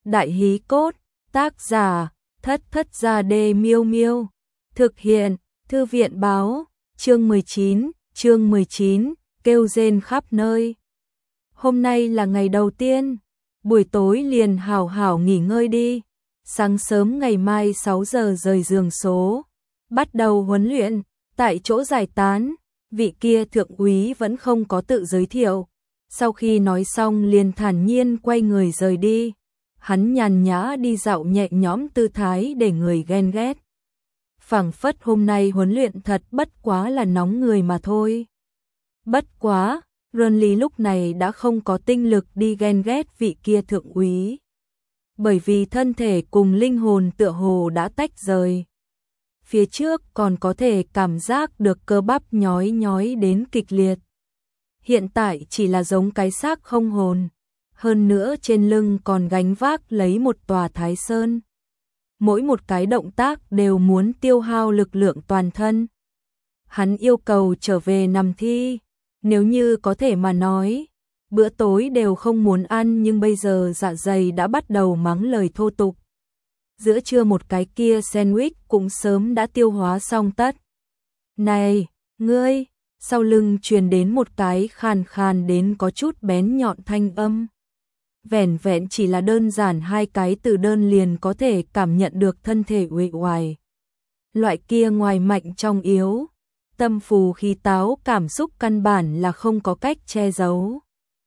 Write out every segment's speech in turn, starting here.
Đại hí cốt, tác giả, Thất Thất Gia Đê Miêu Miêu. Thực hiện, Thư viện báo, chương 19, kêu rên khắp nơi. Hôm nay là ngày đầu tiên, buổi tối liền hảo hảo nghỉ ngơi đi. Sáng sớm ngày mai 6 giờ rời giường số, bắt đầu huấn luyện. Tại chỗ giải tán, vị kia thượng úy vẫn không có tự giới thiệu. Sau khi nói xong liền thản nhiên quay người rời đi. Hắn nhàn nhã đi dạo nhẹ nhõm tư thái để người ghen ghét. Phảng phất hôm nay huấn luyện thật bất quá là nóng người mà thôi. Bất quá, Renly lúc này đã không có tinh lực đi ghen ghét vị kia thượng úy. Bởi vì thân thể cùng linh hồn tựa hồ đã tách rời. Phía trước còn có thể cảm giác được cơ bắp nhói nhói đến kịch liệt. Hiện tại chỉ là giống cái xác không hồn. Hơn nữa trên lưng còn gánh vác lấy một tòa Thái Sơn. Mỗi một cái động tác đều muốn tiêu hao lực lượng toàn thân. Hắn yêu cầu trở về nằm thi. Nếu như có thể mà nói, bữa tối đều không muốn ăn nhưng bây giờ dạ dày đã bắt đầu mắng lời thô tục. Giữa trưa một cái kia sandwich cũng sớm đã tiêu hóa xong tất. Này, ngươi, sau lưng truyền đến một cái khàn khàn đến có chút bén nhọn thanh âm. Vẻn vẹn chỉ là đơn giản hai cái từ đơn liền có thể cảm nhận được thân thể uể oải. Loại kia ngoài mạnh trong yếu, tâm phù khí táo cảm xúc căn bản là không có cách che giấu.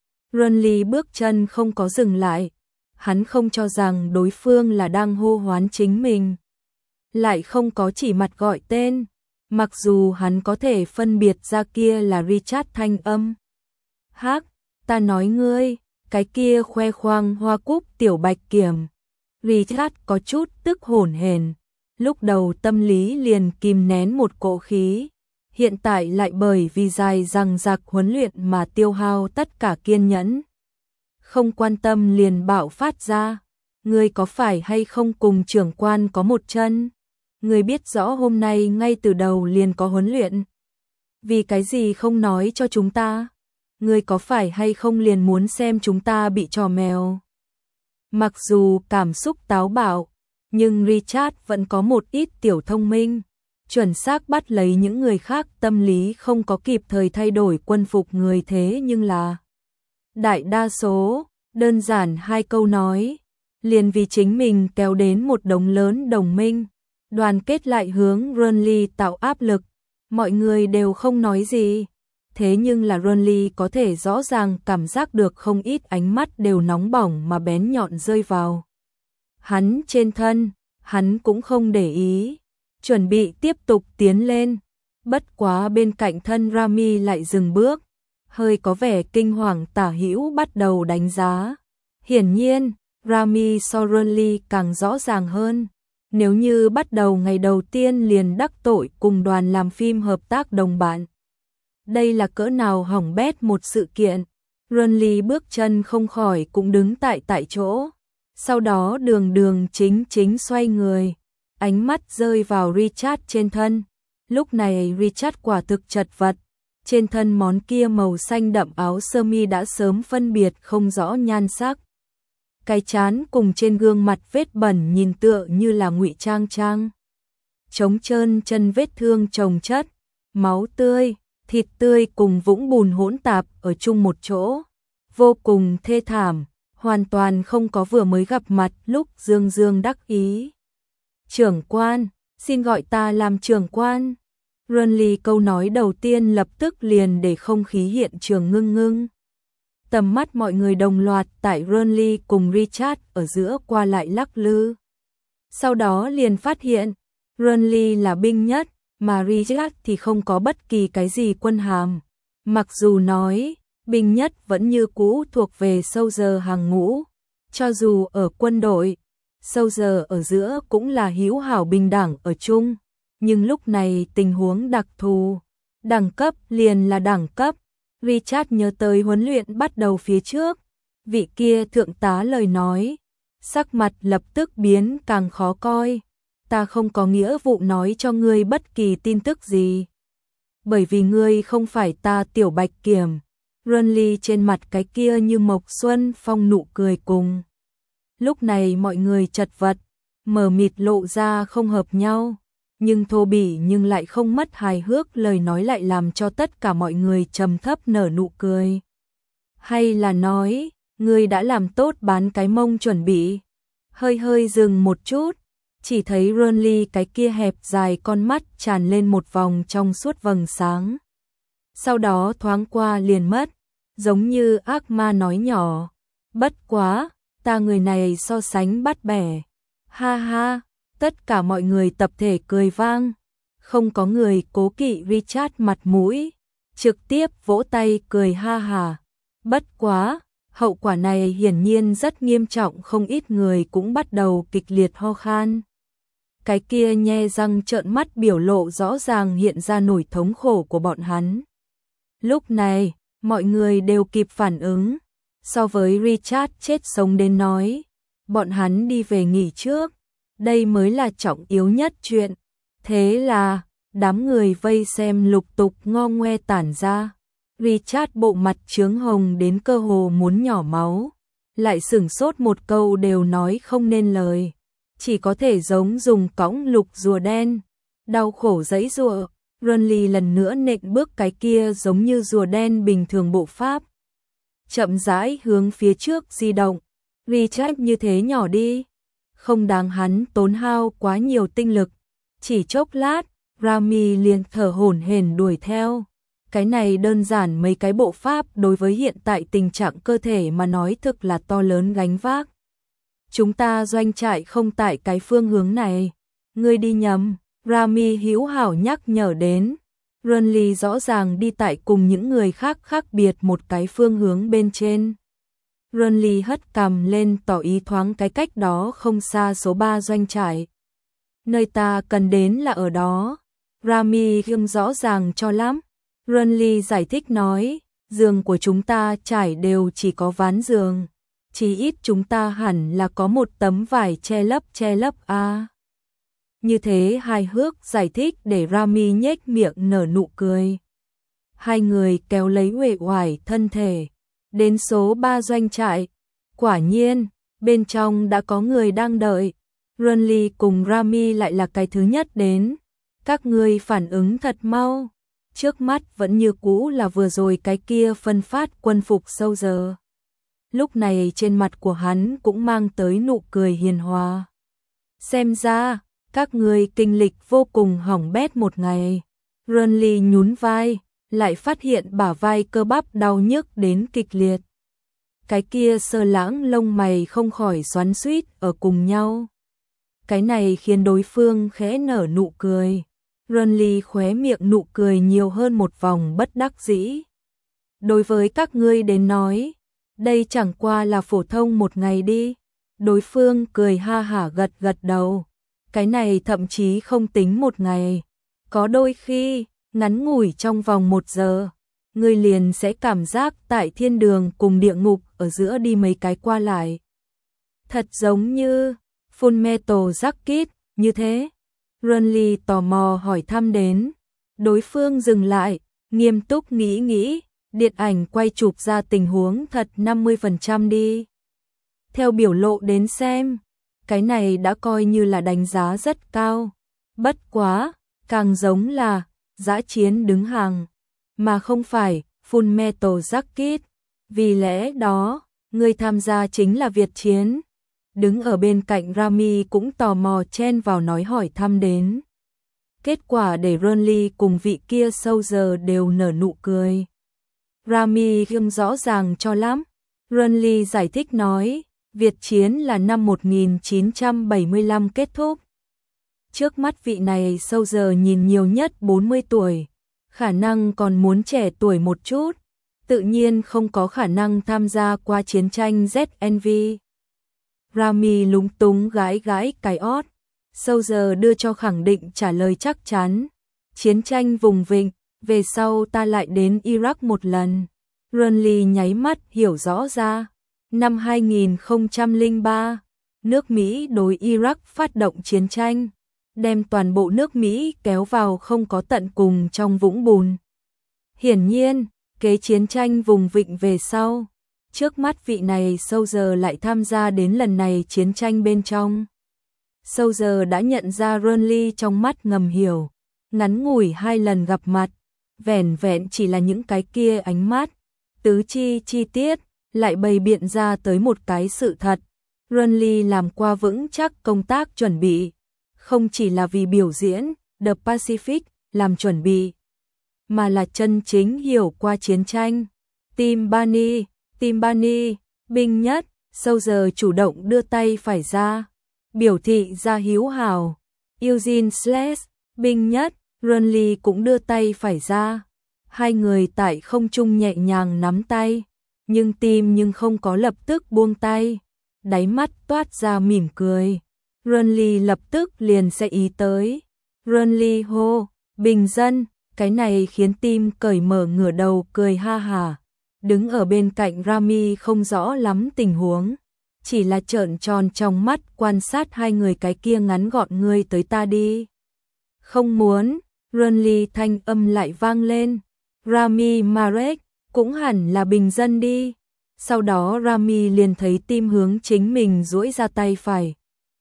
Renly bước chân không có dừng lại. Hắn không cho rằng đối phương là đang hô hoán chính mình. Lại không có chỉ mặt gọi tên. Mặc dù hắn có thể phân biệt ra kia là Richard thanh âm. Hắc, ta nói ngươi, cái kia khoe khoang hoa cúc tiểu bạch kiểm. Richard có chút tức hổn hển. Lúc đầu tâm lý liền kìm nén một cỗ khí. Hiện tại lại bởi vì dài dằng dặc huấn luyện mà tiêu hao tất cả kiên nhẫn. Không quan tâm liền bạo phát ra. Ngươi có phải hay không cùng trưởng quan có một chân? Ngươi biết rõ hôm nay ngay từ đầu liền có huấn luyện. Vì cái gì không nói cho chúng ta? Ngươi có phải hay không liền muốn xem chúng ta bị trò mèo? Mặc dù cảm xúc táo bạo, nhưng Richard vẫn có một ít tiểu thông minh. Chuẩn xác bắt lấy những người khác tâm lý không có kịp thời thay đổi quân phục người thế nhưng là đại đa số, đơn giản hai câu nói, liền vì chính mình kéo đến một đống lớn đồng minh, đoàn kết lại hướng Renly tạo áp lực, mọi người đều không nói gì. Thế nhưng là Renly có thể rõ ràng cảm giác được không ít ánh mắt đều nóng bỏng mà bén nhọn rơi vào. Hắn trên thân, hắn cũng không để ý, chuẩn bị tiếp tục tiến lên. Bất quá bên cạnh thân Rami lại dừng bước, hơi có vẻ kinh hoàng tả hữu bắt đầu đánh giá. Hiển nhiên, Rami so Renly càng rõ ràng hơn. Nếu như bắt đầu ngày đầu tiên liền đắc tội cùng đoàn làm phim hợp tác đồng bạn. Đây là cỡ nào hỏng bét một sự kiện. Renly bước chân không khỏi cũng đứng tại chỗ. Sau đó đường chính xoay người. Ánh mắt rơi vào Richard trên thân. Lúc này Richard quả thực chật vật. Trên thân món kia màu xanh đậm áo sơ mi đã sớm phân biệt không rõ nhan sắc. Cái trán cùng trên gương mặt vết bẩn nhìn tựa như là ngụy trang. Trống trơn chân vết thương chồng chất, máu tươi, thịt tươi cùng vũng bùn hỗn tạp ở chung một chỗ. Vô cùng thê thảm, hoàn toàn không có vừa mới gặp mặt lúc dương đắc ý. Trưởng quan, xin gọi ta làm trưởng quan. Renly câu nói đầu tiên lập tức liền để không khí hiện trường ngưng. Tầm mắt mọi người đồng loạt tại Renly cùng Richard ở giữa qua lại lắc lư. Sau đó liền phát hiện, Renly là binh nhất, mà Richard thì không có bất kỳ cái gì quân hàm. Mặc dù nói, binh nhất vẫn như cũ thuộc về Soldier hàng ngũ. Cho dù ở quân đội, Soldier ở giữa cũng là hữu hảo bình đẳng ở chung. Nhưng lúc này tình huống đặc thù, đẳng cấp liền là đẳng cấp. Richard nhớ tới huấn luyện bắt đầu phía trước, vị kia thượng tá lời nói, sắc mặt lập tức biến càng khó coi. Ta không có nghĩa vụ nói cho ngươi bất kỳ tin tức gì. Bởi vì ngươi không phải ta tiểu bạch kiểm. Renly trên mặt cái kia như mộc xuân phong nụ cười cùng Lúc này mọi người chật vật, mờ mịt lộ ra không hợp nhau, nhưng thô bỉ nhưng lại không mất hài hước, lời nói lại làm cho tất cả mọi người trầm thấp nở nụ cười. Hay là nói, ngươi đã làm tốt bán cái mông chuẩn bị? Hơi hơi dừng một chút, chỉ thấy Ronly cái kia hẹp dài con mắt tràn lên một vòng trong suốt vầng sáng. Sau đó thoáng qua liền mất, giống như ác ma nói nhỏ, bất quá, ta người này so sánh bắt bẻ. Ha ha, tất cả mọi người tập thể cười vang, không có người cố kỵ Richard mặt mũi, trực tiếp vỗ tay cười ha hà. Bất quá, hậu quả này hiển nhiên rất nghiêm trọng, không ít người cũng bắt đầu kịch liệt ho khan. Cái kia nhe răng trợn mắt biểu lộ rõ ràng hiện ra nỗi thống khổ của bọn hắn. Lúc này, mọi người đều kịp phản ứng, so với Richard chết sống đến nói, bọn hắn đi về nghỉ trước, đây mới là trọng yếu nhất chuyện. Thế là, đám người vây xem lục tục ngo ngoe tản ra. Richard bộ mặt chướng hồng đến cơ hồ muốn nhỏ máu, lại sửng sốt một câu đều nói không nên lời, chỉ có thể giống dùng cõng lục rùa đen, đau khổ giãy giụa. Ronly lần nữa nện bước cái kia giống như rùa đen bình thường bộ pháp, chậm rãi hướng phía trước di động. Richard như thế nhỏ đi, không đáng hắn tốn hao quá nhiều tinh lực. Chỉ chốc lát, Rami liền thở hổn hển đuổi theo. Cái này đơn giản mấy cái bộ pháp đối với hiện tại tình trạng cơ thể mà nói thực là to lớn gánh vác. Chúng ta doanh trại không tại cái phương hướng này, ngươi đi nhầm. Rami hữu hảo nhắc nhở đến. Ronly rõ ràng đi tại cùng những người khác khác biệt một cái phương hướng bên trên. Ronly hất cằm lên tỏ ý thoáng cái cách đó không xa số 3 doanh trại. Nơi ta cần đến là ở đó. Rami gương rõ ràng cho lắm. Ronly giải thích nói, giường của chúng ta trải đều chỉ có ván giường, chỉ ít chúng ta hẳn là có một tấm vải che lấp a. Như thế hài hước giải thích để Rami nhếch miệng nở nụ cười. Hai người kéo lấy uể oải thân thể, đến số 3 doanh trại. Quả nhiên, bên trong đã có người đang đợi. Ronly cùng Rami lại là cái thứ nhất đến. Các ngươi phản ứng thật mau. Trước mắt vẫn như cũ là vừa rồi cái kia phân phát quân phục sâu giờ. Lúc này trên mặt của hắn cũng mang tới nụ cười hiền hòa. Xem ra, các ngươi kinh lịch vô cùng hỏng bét một ngày. Ronly nhún vai, lại phát hiện bả vai cơ bắp đau nhức đến kịch liệt. Cái kia Sơ Lãng lông mày không khỏi xoắn xuýt ở cùng nhau. Cái này khiến đối phương khẽ nở nụ cười. Ronly khóe miệng nụ cười nhiều hơn một vòng bất đắc dĩ. Đối với các ngươi đến nói, đây chẳng qua là phổ thông một ngày đi. Đối phương cười ha hả gật gật đầu. Cái này thậm chí không tính một ngày. Có đôi khi, ngắn ngủi trong vòng 1 giờ, ngươi liền sẽ cảm giác tại thiên đường cùng địa ngục ở giữa đi mấy cái qua lại. Thật giống như Fullmetal Jacket, như thế. Ronly tò mò hỏi thăm đến. Đối phương dừng lại, nghiêm túc nghĩ, điện ảnh quay chụp ra tình huống thật 50% đi. Theo biểu lộ đến xem, cái này đã coi như là đánh giá rất cao. Bất quá, càng giống là dã chiến đứng hàng, mà không phải Fullmetal Jacket. Vì lẽ đó, người tham gia chính là Việt chiến. Đứng ở bên cạnh Rami cũng tò mò chen vào nói hỏi thăm đến. Kết quả để Ronly cùng vị kia sâu giờ đều nở nụ cười. Rami gương rõ ràng cho lắm. Ronly giải thích nói, Việt chiến là năm 1975 kết thúc. Trước mắt vị này sâu giờ nhìn nhiều nhất 40 tuổi, khả năng còn muốn trẻ tuổi một chút, tự nhiên không có khả năng tham gia qua chiến tranh ZNV. Rami lúng túng gãi cái ót, sâu giờ đưa cho khẳng định trả lời chắc chắn. Chiến tranh vùng vịnh, về sau ta lại đến Iraq một lần. Ronly nháy mắt hiểu rõ ra. Năm 2003, nước Mỹ đối Iraq phát động chiến tranh, đem toàn bộ nước Mỹ kéo vào không có tận cùng trong vũng bùn. Hiển nhiên, kế chiến tranh vùng vịnh về sau, trước mắt vị này Soldier lại tham gia đến lần này chiến tranh bên trong. Soldier đã nhận ra Renly trong mắt ngầm hiểu, ngắn ngủi 2 lần gặp mặt, vẻn vẹn chỉ là những cái kia ánh mắt, tứ chi tiết, lại bày biện ra tới một cái sự thật. Renly làm qua vững chắc công tác chuẩn bị, không chỉ là vì biểu diễn The Pacific làm chuẩn bị, mà là chân chính hiểu qua chiến tranh. Team Bunny, binh nhất, Soldier chủ động đưa tay phải ra, biểu thị ra hiếu hảo. Eugene Slash, binh nhất, Renly cũng đưa tay phải ra. Hai người tại không trung nhẹ nhàng nắm tay, nhưng không có lập tức buông tay. Đáy mắt toát ra mỉm cười. Renly lập tức liền sẽ ý tới. Renly hô, bình dân, cái này khiến Tim cởi mở ngửa đầu cười ha hả. Đứng ở bên cạnh Rami không rõ lắm tình huống, chỉ là trợn tròn trong mắt quan sát hai người cái kia ngắn gọn ngươi tới ta đi. Không muốn, Renly thanh âm lại vang lên. Rami Marek, cũng hẳn là bình dân đi. Sau đó Rami liền thấy Tim hướng chính mình duỗi ra tay phải.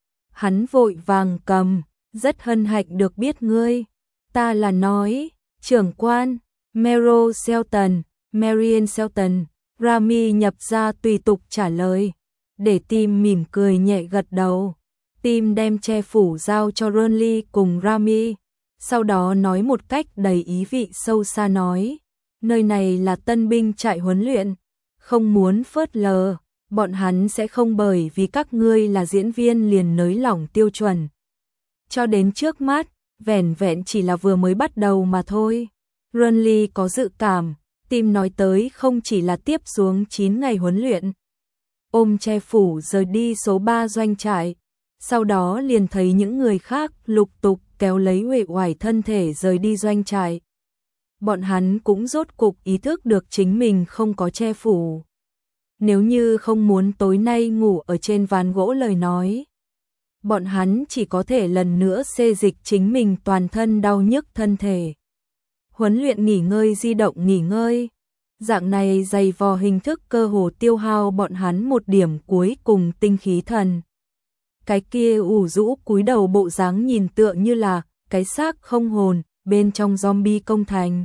Hắn vội vàng cầm, rất hân hạnh được biết ngươi. Ta là nói, trưởng quan, Mero Shelton, Marian Shelton. Rami nhập ra tùy tục trả lời, để Tim mỉm cười nhẹ gật đầu. Tim đem che phủ giao cho Renly cùng Rami, sau đó nói một cách đầy ý vị sâu xa nói, nơi này là tân binh trại huấn luyện, không muốn phớt lờ, bọn hắn sẽ không bởi vì các ngươi là diễn viên liền nới lỏng tiêu chuẩn. Cho đến trước mắt, vẻn vẹn chỉ là vừa mới bắt đầu mà thôi. Renly có dự cảm, Tim nói tới không chỉ là tiếp xuống 9 ngày huấn luyện. Ôm che phủ rời đi số 3 doanh trại, sau đó liền thấy những người khác lục tục kéo lấy uể oải thân thể rời đi doanh trại. Bọn hắn cũng rốt cục ý thức được chính mình không có che phủ. Nếu như không muốn tối nay ngủ ở trên ván gỗ lời nói, bọn hắn chỉ có thể lần nữa xê dịch chính mình toàn thân đau nhức thân thể. Huấn luyện nghỉ ngơi di động nghỉ ngơi. Dạng này dày vò hình thức cơ hồ tiêu hao bọn hắn một điểm cuối cùng tinh khí thần. Cái kia ủ rũ cúi đầu bộ dáng nhìn tựa như là cái xác không hồn bên trong zombie công thành.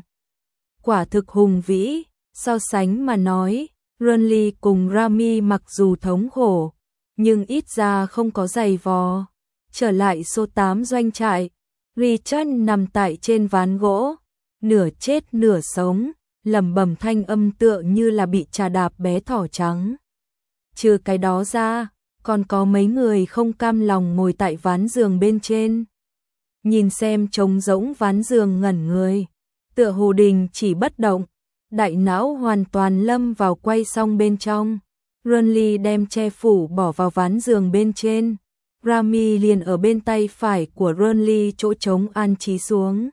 Quả thực hùng vĩ, so sánh mà nói, Renly cùng Rami mặc dù thống khổ, nhưng ít ra không có dày vò. Trở lại số 8 doanh trại, Richard nằm tại trên ván gỗ, nửa chết nửa sống, lẩm bẩm thanh âm tựa như là bị trà đạp bé thỏ trắng. Trừ cái đó ra, còn có mấy người không cam lòng ngồi tại ván giường bên trên. Nhìn xem trống rỗng ván giường ngẩn người, tựa hồ đình chỉ bất động, đại não hoàn toàn lâm vào quay xong bên trong. Renly đem che phủ bỏ vào ván giường bên trên, Rami liền ở bên tay phải của Renly chỗ trống an trí xuống.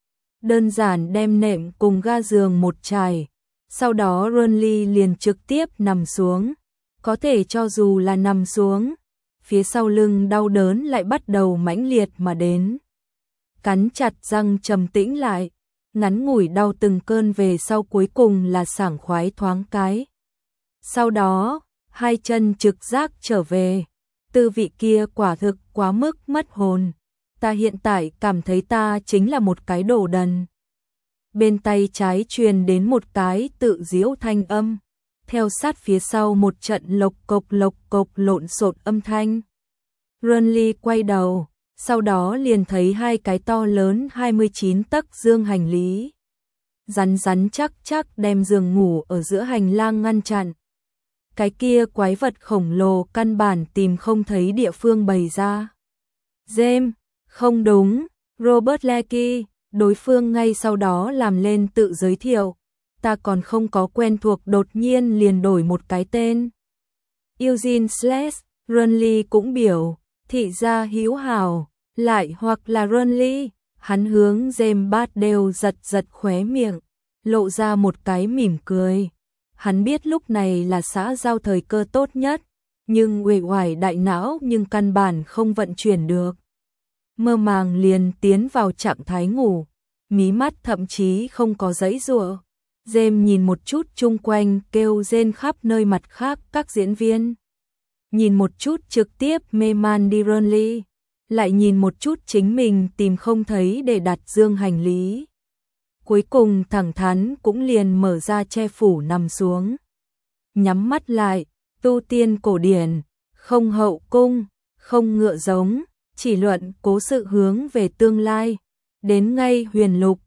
Đơn giản đem nệm cùng ga giường một trải, sau đó Renly liền trực tiếp nằm xuống. Có thể cho dù là nằm xuống, phía sau lưng đau đớn lại bắt đầu mãnh liệt mà đến. Cắn chặt răng trầm tĩnh lại, ngắn ngủi đau từng cơn về sau cuối cùng là sảng khoái thoáng cái. Sau đó, hai chân trực giác trở về, tư vị kia quả thực quá mức mất hồn. Ta hiện tại cảm thấy ta chính là một cái đồ đần. Bên tay trái truyền đến một cái tự giễu thanh âm, theo sát phía sau một trận lộc cộc lộn xộn âm thanh. Renly quay đầu, sau đó liền thấy hai cái to lớn 29 tấc dương hành lý. Rắn chắc đem giường ngủ ở giữa hành lang ngăn chặn. Cái kia quái vật khổng lồ căn bản tìm không thấy địa phương bày ra. James, không đúng, Robert Lecky, đối phương ngay sau đó làm lên tự giới thiệu. Ta còn không có quen thuộc đột nhiên liền đổi một cái tên. Eugene Slash, Renly cũng biểu, thị gia hiếu hảo, lại hoặc là Renly, hắn hướng James Bát đều giật khóe miệng, lộ ra một cái mỉm cười. Hắn biết lúc này là xã giao thời cơ tốt nhất, nhưng uể oải đại não nhưng căn bản không vận chuyển được. Mơ màng liền tiến vào trạng thái ngủ, mí mắt thậm chí không có giãy giụa. Dêm nhìn một chút chung quanh kêu rên khắp nơi, mặt khác các diễn viên nhìn một chút trực tiếp mê man đi Runly, lại nhìn một chút chính mình tìm không thấy để đặt dương hành lý. Cuối cùng thẳng thắn cũng liền mở ra che phủ nằm xuống. Nhắm mắt lại, tu tiên cổ điển, không hậu cung, không ngựa giống, chỉ luận cố sự hướng về tương lai. Đến ngay huyền lục,